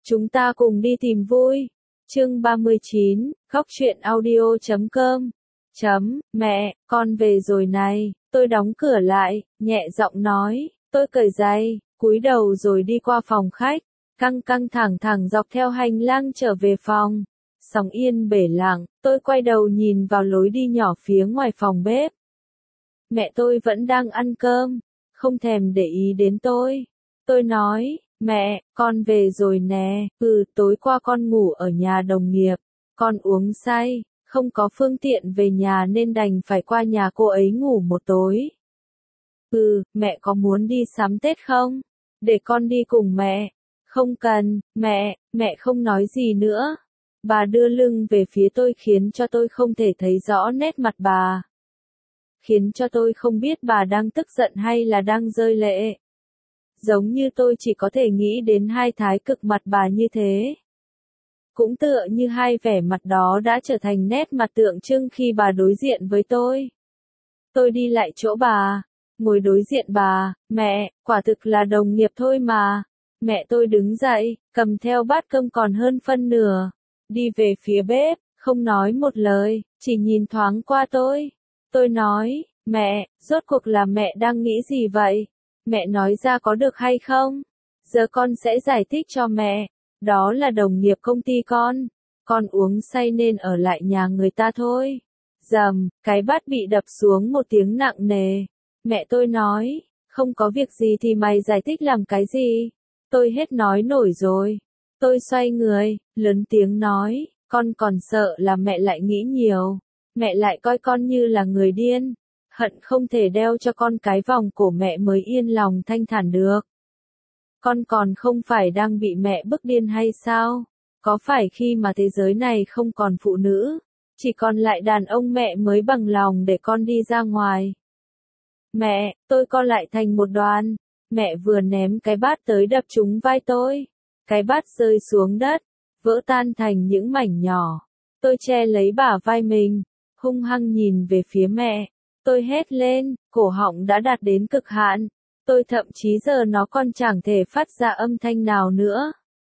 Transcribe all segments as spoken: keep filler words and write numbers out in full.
Chúng ta cùng đi tìm vui. Chương ba mươi chín, khóc chuyện audio chấm com. Chấm, mẹ, con về rồi này. Tôi đóng cửa lại, nhẹ giọng nói. Tôi cởi giày, cúi đầu rồi đi qua phòng khách. Căng căng thẳng thẳng dọc theo hành lang trở về phòng. Sóng yên bể lặng, tôi quay đầu nhìn vào lối đi nhỏ phía ngoài phòng bếp. Mẹ tôi vẫn đang ăn cơm, không thèm để ý đến tôi. Tôi nói, mẹ, con về rồi nè. Ừ, tối qua con ngủ ở nhà đồng nghiệp. Con uống say, không có phương tiện về nhà nên đành phải qua nhà cô ấy ngủ một tối. Ừ, mẹ có muốn đi sắm Tết không? Để con đi cùng mẹ. Không cần, mẹ, mẹ không nói gì nữa. Bà đưa lưng về phía tôi khiến cho tôi không thể thấy rõ nét mặt bà. Khiến cho tôi không biết bà đang tức giận hay là đang rơi lệ. Giống như tôi chỉ có thể nghĩ đến hai thái cực mặt bà như thế. Cũng tựa như hai vẻ mặt đó đã trở thành nét mặt tượng trưng khi bà đối diện với tôi. Tôi đi lại chỗ bà, ngồi đối diện bà. Mẹ, quả thực là đồng nghiệp thôi mà. Mẹ tôi đứng dậy, cầm theo bát cơm còn hơn phân nửa. Đi về phía bếp, không nói một lời, chỉ nhìn thoáng qua tôi. Tôi nói, mẹ, rốt cuộc là mẹ đang nghĩ gì vậy? Mẹ nói ra có được hay không? Giờ con sẽ giải thích cho mẹ. Đó là đồng nghiệp công ty con. Con uống say nên ở lại nhà người ta thôi. Dầm, cái bát bị đập xuống một tiếng nặng nề. Mẹ tôi nói, không có việc gì thì mày giải thích làm cái gì? Tôi hết nói nổi rồi. Tôi xoay người, lớn tiếng nói, con còn sợ là mẹ lại nghĩ nhiều. Mẹ lại coi con như là người điên. Hận không thể đeo cho con cái vòng cổ mẹ mới yên lòng thanh thản được. Con còn không phải đang bị mẹ bức điên hay sao? Có phải khi mà thế giới này không còn phụ nữ, chỉ còn lại đàn ông mẹ mới bằng lòng để con đi ra ngoài? Mẹ, tôi co lại thành một đoàn. Mẹ vừa ném cái bát tới đập trúng vai tôi. Cái bát rơi xuống đất, vỡ tan thành những mảnh nhỏ. Tôi che lấy bả vai mình, hung hăng nhìn về phía mẹ. Tôi hét lên, cổ họng đã đạt đến cực hạn. Tôi thậm chí giờ nó còn chẳng thể phát ra âm thanh nào nữa.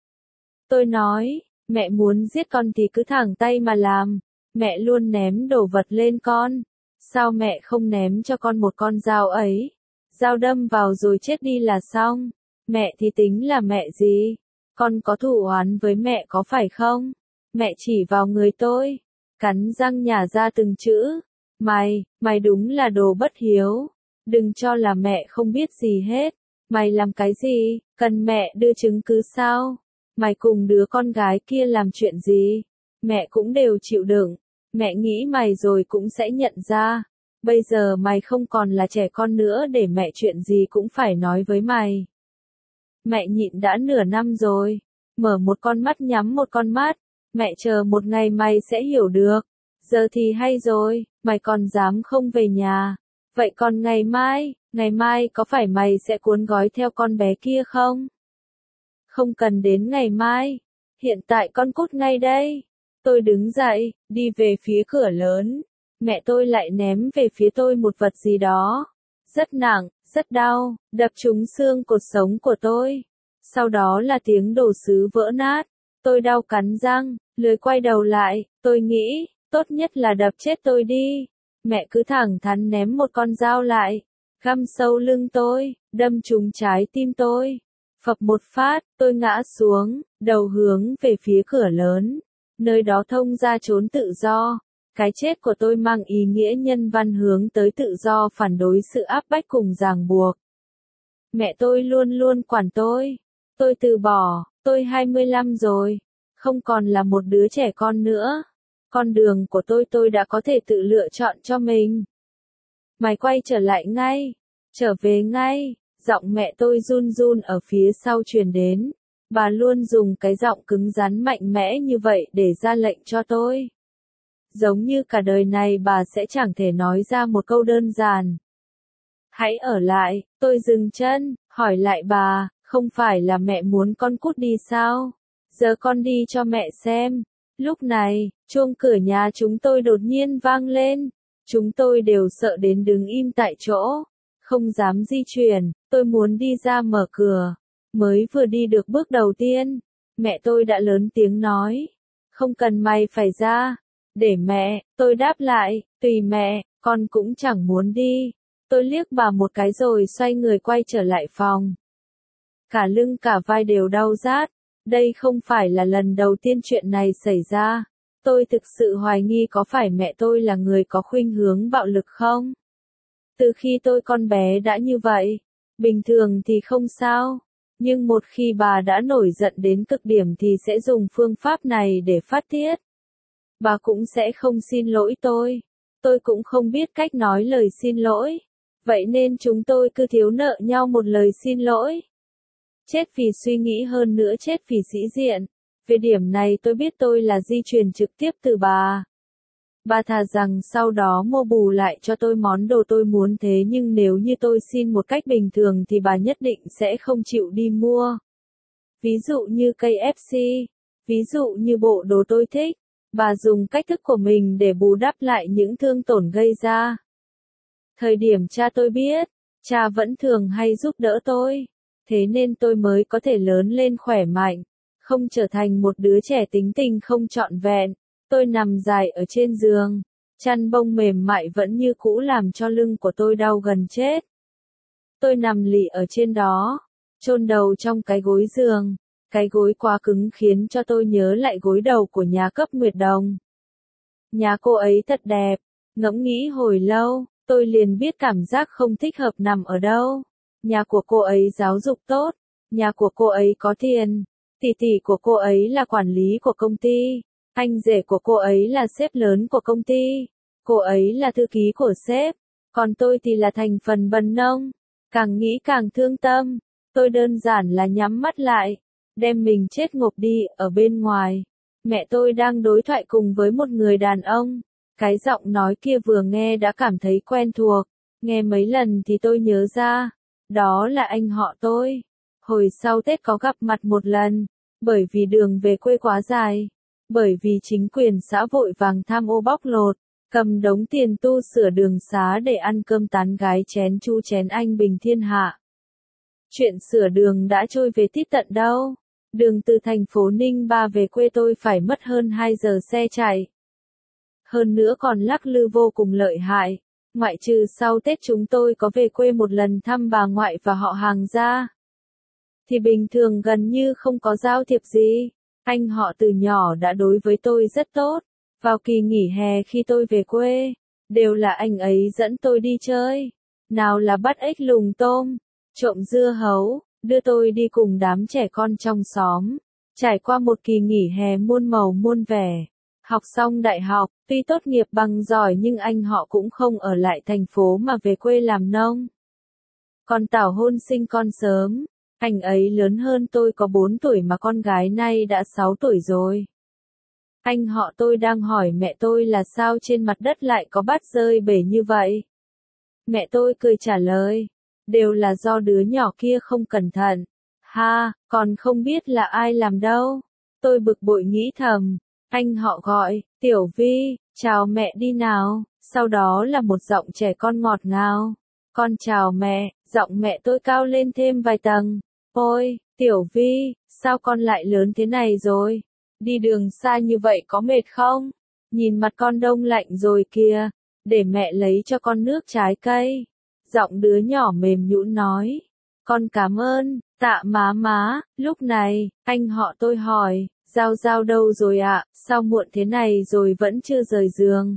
Tôi nói, mẹ muốn giết con thì cứ thẳng tay mà làm. Mẹ luôn ném đồ vật lên con. Sao mẹ không ném cho con một con dao ấy? Dao đâm vào rồi chết đi là xong. Mẹ thì tính là mẹ gì? Con có thù oán với mẹ có phải không? Mẹ chỉ vào người tôi, cắn răng nhả ra từng chữ. Mày, mày đúng là đồ bất hiếu. Đừng cho là mẹ không biết gì hết. Mày làm cái gì? Cần mẹ đưa chứng cứ sao? Mày cùng đứa con gái kia làm chuyện gì? Mẹ cũng đều chịu đựng. Mẹ nghĩ mày rồi cũng sẽ nhận ra. Bây giờ mày không còn là trẻ con nữa để mẹ chuyện gì cũng phải nói với mày. Mẹ nhịn đã nửa năm rồi. Mở một con mắt nhắm một con mắt. Mẹ chờ một ngày mày sẽ hiểu được. Giờ thì hay rồi, mày còn dám không về nhà. Vậy còn ngày mai, ngày mai có phải mày sẽ cuốn gói theo con bé kia không? Không cần đến ngày mai. Hiện tại con cút ngay đây. Tôi đứng dậy, đi về phía cửa lớn. Mẹ tôi lại ném về phía tôi một vật gì đó. Rất nặng, rất đau, đập trúng xương cột sống của tôi. Sau đó là tiếng đồ sứ vỡ nát. Tôi đau cắn răng, lười quay đầu lại. Tôi nghĩ, tốt nhất là đập chết tôi đi. Mẹ cứ thẳng thắn ném một con dao lại. Găm sâu lưng tôi, đâm trúng trái tim tôi. Phập một phát, tôi ngã xuống, đầu hướng về phía cửa lớn. Nơi đó thông ra chốn tự do. Cái chết của tôi mang ý nghĩa nhân văn hướng tới tự do, phản đối sự áp bách cùng ràng buộc. Mẹ tôi luôn luôn quản tôi. Tôi từ bỏ, tôi hai mươi lăm rồi. Không còn là một đứa trẻ con nữa. Con đường của tôi tôi đã có thể tự lựa chọn cho mình. Mày quay trở lại ngay. Trở về ngay. Giọng mẹ tôi run run ở phía sau truyền đến. Bà luôn dùng cái giọng cứng rắn mạnh mẽ như vậy để ra lệnh cho tôi. Giống như cả đời này bà sẽ chẳng thể nói ra một câu đơn giản. Hãy ở lại. Tôi dừng chân, hỏi lại bà, không phải là mẹ muốn con cút đi sao? Giờ con đi cho mẹ xem. Lúc này, chuông cửa nhà chúng tôi đột nhiên vang lên. Chúng tôi đều sợ đến đứng im tại chỗ. Không dám di chuyển, tôi muốn đi ra mở cửa. Mới vừa đi được bước đầu tiên, Mẹ tôi đã lớn tiếng nói. Không cần mày phải ra. Để mẹ, tôi đáp lại, tùy mẹ, con cũng chẳng muốn đi. Tôi liếc bà một cái rồi xoay người quay trở lại phòng. Cả lưng cả vai đều đau rát. Đây không phải là lần đầu tiên chuyện này xảy ra. Tôi thực sự hoài nghi có phải mẹ tôi là người có khuynh hướng bạo lực không? Từ khi tôi con bé đã như vậy. Bình thường thì không sao. Nhưng một khi bà đã nổi giận đến cực điểm thì sẽ dùng phương pháp này để phát tiết. Bà cũng sẽ không xin lỗi tôi. Tôi cũng không biết cách nói lời xin lỗi. Vậy nên chúng tôi cứ thiếu nợ nhau một lời xin lỗi. Chết vì suy nghĩ hơn nữa chết vì sĩ diện. Về điểm này tôi biết tôi là di truyền trực tiếp từ bà. Bà thà rằng sau đó mua bù lại cho tôi món đồ tôi muốn thế nhưng nếu như tôi xin một cách bình thường thì bà nhất định sẽ không chịu đi mua. Ví dụ như cây ép xê, ví dụ như bộ đồ tôi thích, bà dùng cách thức của mình để bù đắp lại những thương tổn gây ra. Thời điểm cha tôi biết, cha vẫn thường hay giúp đỡ tôi, thế nên tôi mới có thể lớn lên khỏe mạnh, không trở thành một đứa trẻ tính tình không trọn vẹn. Tôi nằm dài ở trên giường, chăn bông mềm mại vẫn như cũ làm cho lưng của tôi đau gần chết. Tôi nằm lì ở trên đó, chôn đầu trong cái gối giường, cái gối quá cứng khiến cho tôi nhớ lại gối đầu của nhà cấp Nguyệt Đồng. Nhà cô ấy thật đẹp, ngẫm nghĩ hồi lâu, tôi liền biết cảm giác không thích hợp nằm ở đâu. Nhà của cô ấy giáo dục tốt, nhà của cô ấy có tiền, tỷ tỷ của cô ấy là quản lý của công ty. Anh rể của cô ấy là sếp lớn của công ty, cô ấy là thư ký của sếp, còn tôi thì là thành phần bần nông. Càng nghĩ càng thương tâm, tôi đơn giản là nhắm mắt lại, đem mình chết ngộp đi ở bên ngoài. Mẹ tôi đang đối thoại cùng với một người đàn ông, cái giọng nói kia vừa nghe đã cảm thấy quen thuộc, nghe mấy lần thì tôi nhớ ra, đó là anh họ tôi. Hồi sau Tết có gặp mặt một lần, bởi vì đường về quê quá dài. Bởi vì chính quyền xã vội vàng tham ô bóc lột, cầm đống tiền tu sửa đường xá để ăn cơm tán gái chén chu chén anh bình thiên hạ. Chuyện sửa đường đã trôi về tít tận đâu. Đường từ thành phố Ninh Ba về quê tôi phải mất hơn hai giờ xe chạy. Hơn nữa còn lắc lư vô cùng lợi hại. Ngoại trừ sau Tết chúng tôi có về quê một lần thăm bà ngoại và họ hàng ra. Thì bình thường gần như không có giao thiệp gì. Anh họ từ nhỏ đã đối với tôi rất tốt. Vào kỳ nghỉ hè khi tôi về quê, đều là anh ấy dẫn tôi đi chơi. Nào là bắt ếch lùng tôm, trộm dưa hấu, đưa tôi đi cùng đám trẻ con trong xóm. Trải qua một kỳ nghỉ hè muôn màu muôn vẻ. Học xong đại học, tuy tốt nghiệp bằng giỏi nhưng anh họ cũng không ở lại thành phố mà về quê làm nông. Còn Tảo hôn sinh con sớm. Anh ấy lớn hơn tôi có bốn tuổi mà con gái nay đã sáu tuổi rồi. Anh họ tôi đang hỏi mẹ tôi là sao trên mặt đất lại có bát rơi bể như vậy. Mẹ tôi cười trả lời, đều là do đứa nhỏ kia không cẩn thận. Ha, còn không biết là ai làm đâu. Tôi bực bội nghĩ thầm, anh họ gọi, Tiểu Vi, chào mẹ đi nào, sau đó là một giọng trẻ con ngọt ngào. Con chào mẹ, giọng mẹ tôi cao lên thêm vài tầng. Ôi, Tiểu Vi, sao con lại lớn thế này rồi? Đi đường xa như vậy có mệt không? Nhìn mặt con đông lạnh rồi kìa, để mẹ lấy cho con nước trái cây. Giọng đứa nhỏ mềm nhũn nói. Con cảm ơn, tạ má má. Lúc này, anh họ tôi hỏi, Giao Giao đâu rồi ạ, sao muộn thế này rồi vẫn chưa rời giường?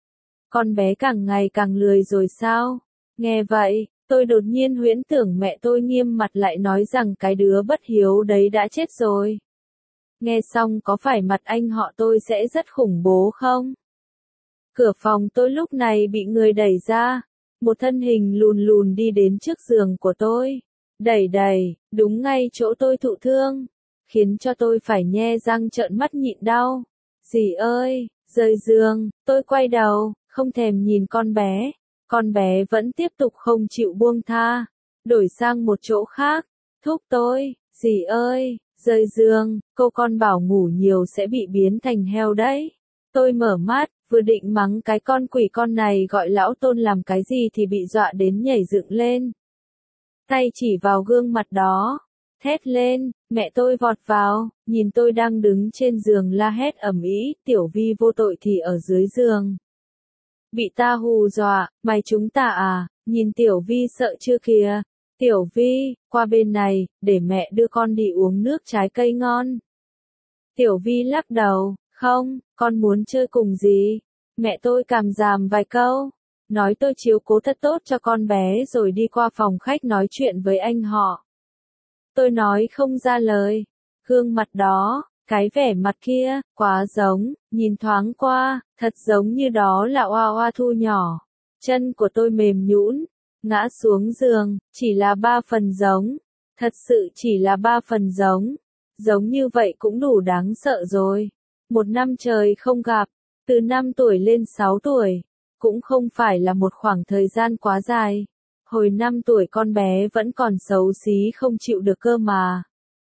Con bé càng ngày càng lười rồi sao? Nghe vậy, tôi đột nhiên huyễn tưởng mẹ tôi nghiêm mặt lại nói rằng cái đứa bất hiếu đấy đã chết rồi. Nghe xong có phải mặt anh họ tôi sẽ rất khủng bố không? Cửa phòng tôi lúc này bị người đẩy ra. Một thân hình lùn lùn đi đến trước giường của tôi. Đẩy đẩy, đúng ngay chỗ tôi thụ thương. Khiến cho tôi phải nhe răng trợn mắt nhịn đau. Dì ơi, rời giường, tôi quay đầu, không thèm nhìn con bé. Con bé vẫn tiếp tục không chịu buông tha. Đổi sang một chỗ khác. Thúc tôi, dì ơi, rời giường, cô con bảo ngủ nhiều sẽ bị biến thành heo đấy. Tôi mở mắt, vừa định mắng cái con quỷ con này gọi lão Tôn làm cái gì thì bị dọa đến nhảy dựng lên. Tay chỉ vào gương mặt đó. Thét lên, mẹ tôi vọt vào, nhìn tôi đang đứng trên giường la hét ầm ĩ, Tiểu Vi vô tội thì ở dưới giường. Bị ta hù dọa, mày chúng ta à, nhìn Tiểu Vi sợ chưa kìa. Tiểu Vi, qua bên này, để mẹ đưa con đi uống nước trái cây ngon. Tiểu Vi lắc đầu, không, con muốn chơi cùng gì? Mẹ tôi càm ràm vài câu, nói tôi chiếu cố thật tốt cho con bé rồi đi qua phòng khách nói chuyện với anh họ. Tôi nói không ra lời, gương mặt đó, cái vẻ mặt kia, quá giống, nhìn thoáng qua, thật giống như đó là Oa Oa Thu nhỏ. Chân của tôi mềm nhũn, ngã xuống giường, chỉ là ba phần giống, thật sự chỉ là ba phần giống, giống như vậy cũng đủ đáng sợ rồi. Một năm trời không gặp, từ năm tuổi lên sáu tuổi, cũng không phải là một khoảng thời gian quá dài. Hồi năm tuổi con bé vẫn còn xấu xí không chịu được cơ mà.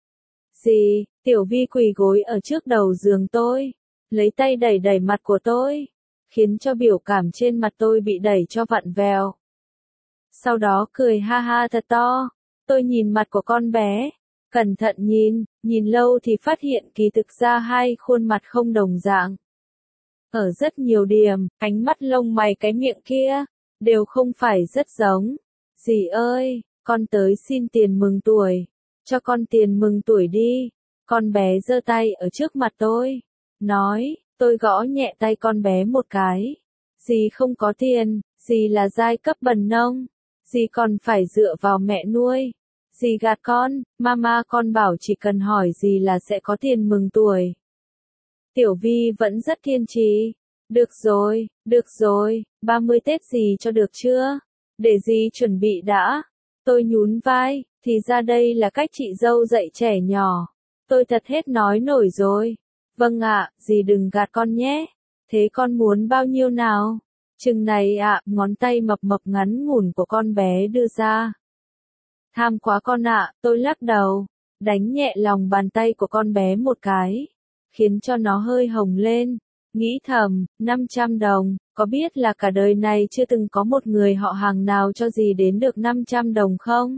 Gì, Tiểu Vi quỳ gối ở trước đầu giường tôi, lấy tay đẩy đẩy mặt của tôi, khiến cho biểu cảm trên mặt tôi bị đẩy cho vặn vẹo. Sau đó cười ha ha thật to, tôi nhìn mặt của con bé, cẩn thận nhìn, nhìn lâu thì phát hiện kỳ thực ra hai khuôn mặt không đồng dạng. Ở rất nhiều điểm, ánh mắt lông mày cái miệng kia, đều không phải rất giống. Dì ơi, con tới xin tiền mừng tuổi, cho con tiền mừng tuổi đi. Con bé giơ tay ở trước mặt tôi, nói, tôi gõ nhẹ tay con bé một cái. Dì không có tiền, dì là giai cấp bần nông, dì còn phải dựa vào mẹ nuôi. Dì gạt con, mama con bảo chỉ cần hỏi dì là sẽ có tiền mừng tuổi. Tiểu Vi vẫn rất kiên trì. Được rồi, được rồi, ba mươi Tết gì cho được chưa? Để dì chuẩn bị đã. Tôi nhún vai, thì ra đây là cách chị dâu dạy trẻ nhỏ. Tôi thật hết nói nổi rồi. Vâng ạ, dì đừng gạt con nhé. Thế con muốn bao nhiêu nào? Chừng này ạ, ngón tay mập mập ngắn ngủn của con bé đưa ra. Tham quá con ạ, tôi lắc đầu, đánh nhẹ lòng bàn tay của con bé một cái, khiến cho nó hơi hồng lên. Nghĩ thầm, năm trăm đồng, có biết là cả đời này chưa từng có một người họ hàng nào cho dì đến được năm trăm đồng không?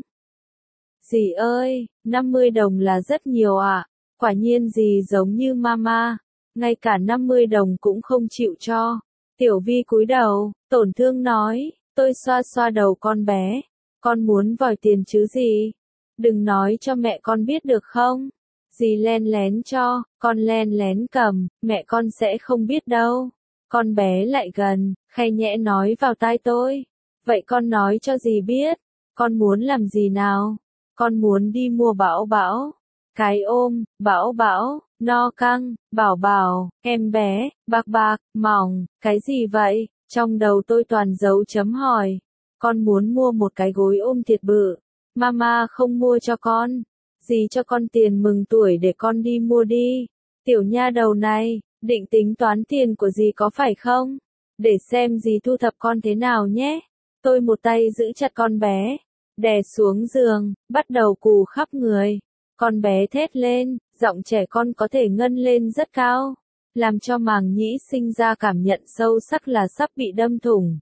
Dì ơi, năm mươi đồng là rất nhiều ạ. Quả nhiên dì giống như mama, ngay cả năm mươi đồng cũng không chịu cho. Tiểu Vi cúi đầu, tổn thương nói, tôi xoa xoa đầu con bé. Con muốn vòi tiền chứ gì? Đừng nói cho mẹ con biết được không? Dì len lén cho, con len lén cầm, mẹ con sẽ không biết đâu. Con bé lại gần, khay nhẹ nói vào tai tôi. Vậy con nói cho dì biết, con muốn làm gì nào? Con muốn đi mua Bảo Bảo, cái ôm, Bảo Bảo, no căng, Bảo Bảo, em bé, bạc bạc, mỏng, cái gì vậy? Trong đầu tôi toàn dấu chấm hỏi. Con muốn mua một cái gối ôm thiệt bự. Mama không mua cho con. Dì cho con tiền mừng tuổi để con đi mua đi. Tiểu nha đầu này, định tính toán tiền của dì có phải không? Để xem dì thu thập con thế nào nhé. Tôi một tay giữ chặt con bé, đè xuống giường, bắt đầu cù khắp người. Con bé thét lên, giọng trẻ con có thể ngân lên rất cao, làm cho màng nhĩ sinh ra cảm nhận sâu sắc là sắp bị đâm thủng.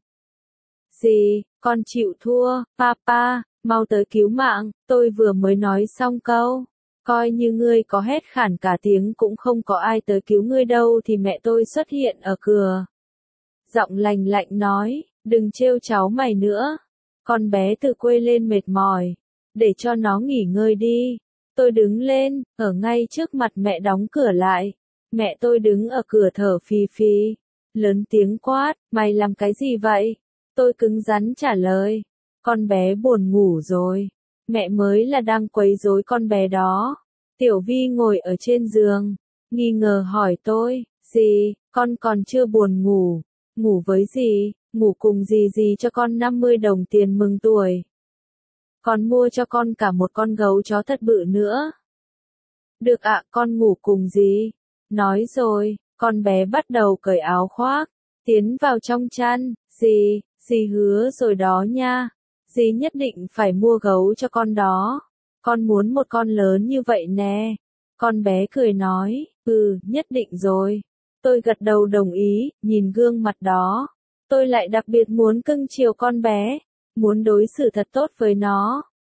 Dì, con chịu thua, papa, mau tới cứu mạng, tôi vừa mới nói xong câu. Coi như ngươi có hét khản cả tiếng cũng không có ai tới cứu ngươi đâu thì mẹ tôi xuất hiện ở cửa. Giọng lành lạnh nói, đừng trêu cháu mày nữa. Con bé từ quê lên mệt mỏi, để cho nó nghỉ ngơi đi. Tôi đứng lên, ở ngay trước mặt mẹ đóng cửa lại. Mẹ tôi đứng ở cửa thở phì phì, lớn tiếng quát, mày làm cái gì vậy? Tôi cứng rắn trả lời, con bé buồn ngủ rồi. Mẹ mới là đang quấy rối con bé đó. Tiểu Vi ngồi ở trên giường, nghi ngờ hỏi tôi, dì, con còn chưa buồn ngủ. Ngủ với dì, ngủ cùng dì dì cho con năm mươi đồng tiền mừng tuổi. Còn mua cho con cả một con gấu chó thật bự nữa. Được ạ, con ngủ cùng dì. Nói rồi, con bé bắt đầu cởi áo khoác, tiến vào trong chăn. Dì, dì hứa rồi đó nha. Dì nhất định phải mua gấu cho con đó. Con muốn một con lớn như vậy nè. Con bé cười nói, ừ, nhất định rồi. Tôi gật đầu đồng ý, nhìn gương mặt đó. Tôi lại đặc biệt muốn cưng chiều con bé, muốn đối xử thật tốt với nó.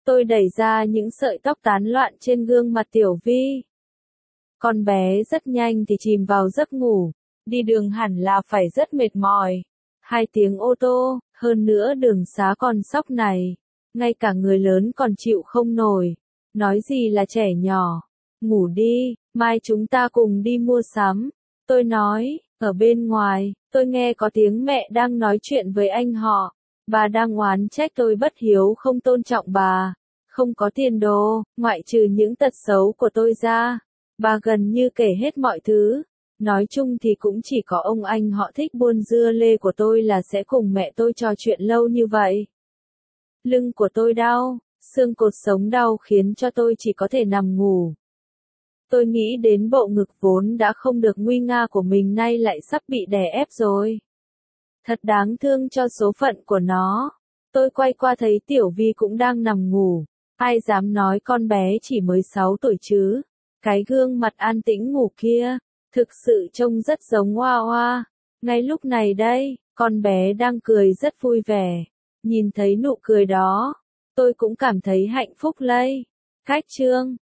Tôi đẩy ra những sợi tóc tán loạn trên gương mặt Tiểu Vi. Con bé rất nhanh thì chìm vào giấc ngủ, đi đường hẳn là phải rất mệt mỏi. Hai tiếng ô tô, hơn nữa đường xá còn sóc này, ngay cả người lớn còn chịu không nổi, nói gì là trẻ nhỏ. Ngủ đi, mai chúng ta cùng đi mua sắm. Tôi nói, ở bên ngoài, tôi nghe có tiếng mẹ đang nói chuyện với anh họ. Bà đang oán trách tôi bất hiếu không tôn trọng bà, không có tiền đồ, ngoại trừ những tật xấu của tôi ra. Bà gần như kể hết mọi thứ. Nói chung thì cũng chỉ có ông anh họ thích buôn dưa lê của tôi là sẽ cùng mẹ tôi trò chuyện lâu như vậy. Lưng của tôi đau, xương cột sống đau khiến cho tôi chỉ có thể nằm ngủ. Tôi nghĩ đến bộ ngực vốn đã không được nguy nga của mình nay lại sắp bị đè ép rồi. Thật đáng thương cho số phận của nó. Tôi quay qua thấy Tiểu Vi cũng đang nằm ngủ. Ai dám nói con bé chỉ mới sáu tuổi chứ. Cái gương mặt an tĩnh ngủ kia, thực sự trông rất giống Hoa Hoa. Ngay lúc này đây, con bé đang cười rất vui vẻ. Nhìn thấy nụ cười đó, tôi cũng cảm thấy hạnh phúc lây. Khách trương.